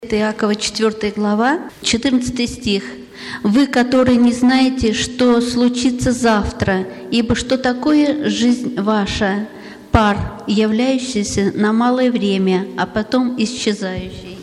Иакова, 4 глава, 14 стих. «Вы, которые не знаете, что случится завтра, ибо что такое жизнь ваша? Пар, являющийся на малое время, а потом исчезающий».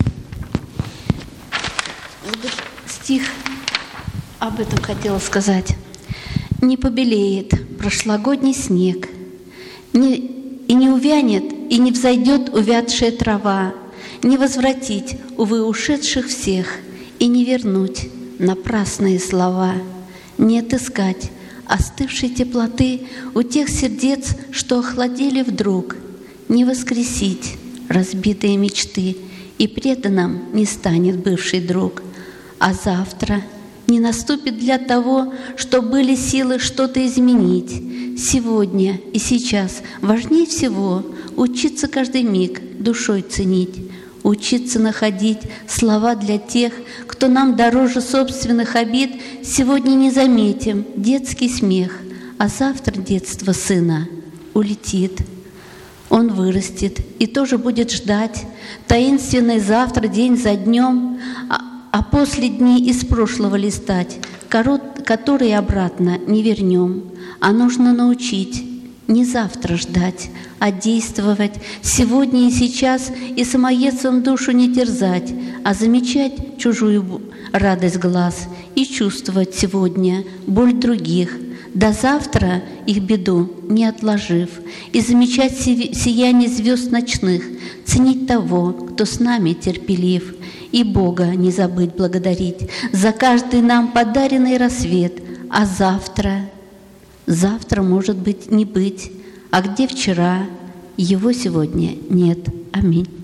Стих об этом хотела сказать. «Не побелеет прошлогодний снег, и не увянет, и не взойдет увядшая трава, не возвратить, увы, ушедших всех, и не вернуть напрасные слова, не отыскать остывшей теплоты у тех сердец, что охладели вдруг, не воскресить разбитые мечты, и преданным не станет бывший друг, а завтра не наступит для того, что были силы что-то изменить. Сегодня и сейчас важнее всего учиться каждый миг душой ценить, учиться находить слова для тех, кто нам дороже собственных обид. Сегодня не заметим детский смех, а завтра детство сына улетит. Он вырастет и тоже будет ждать таинственный завтра день за днем, а после дней из прошлого листать, которые обратно не вернем. А нужно научить не завтра ждать, а действовать сегодня и сейчас, и самоедством душу не терзать, а замечать чужую радость глаз и чувствовать сегодня боль других, до завтра их беду не отложив, и замечать сияние звезд ночных, ценить того, кто с нами терпелив, и Бога не забыть благодарить за каждый нам подаренный рассвет. А завтра может быть не быть, а где вчера, его сегодня нет. Аминь.